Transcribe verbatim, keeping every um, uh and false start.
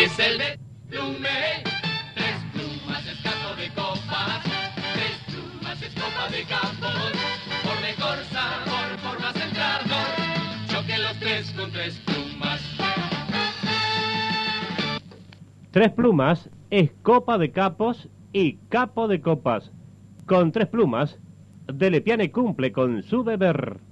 es el de Plume. Tres plumas es capo de copas, tres plumas es copa de campos. Por mejor sabor, por más entrado, choquen los tres con tres plumas. Tres plumas es copa de capos y capo de copas. Con tres plumas, Delepiane cumple con su deber.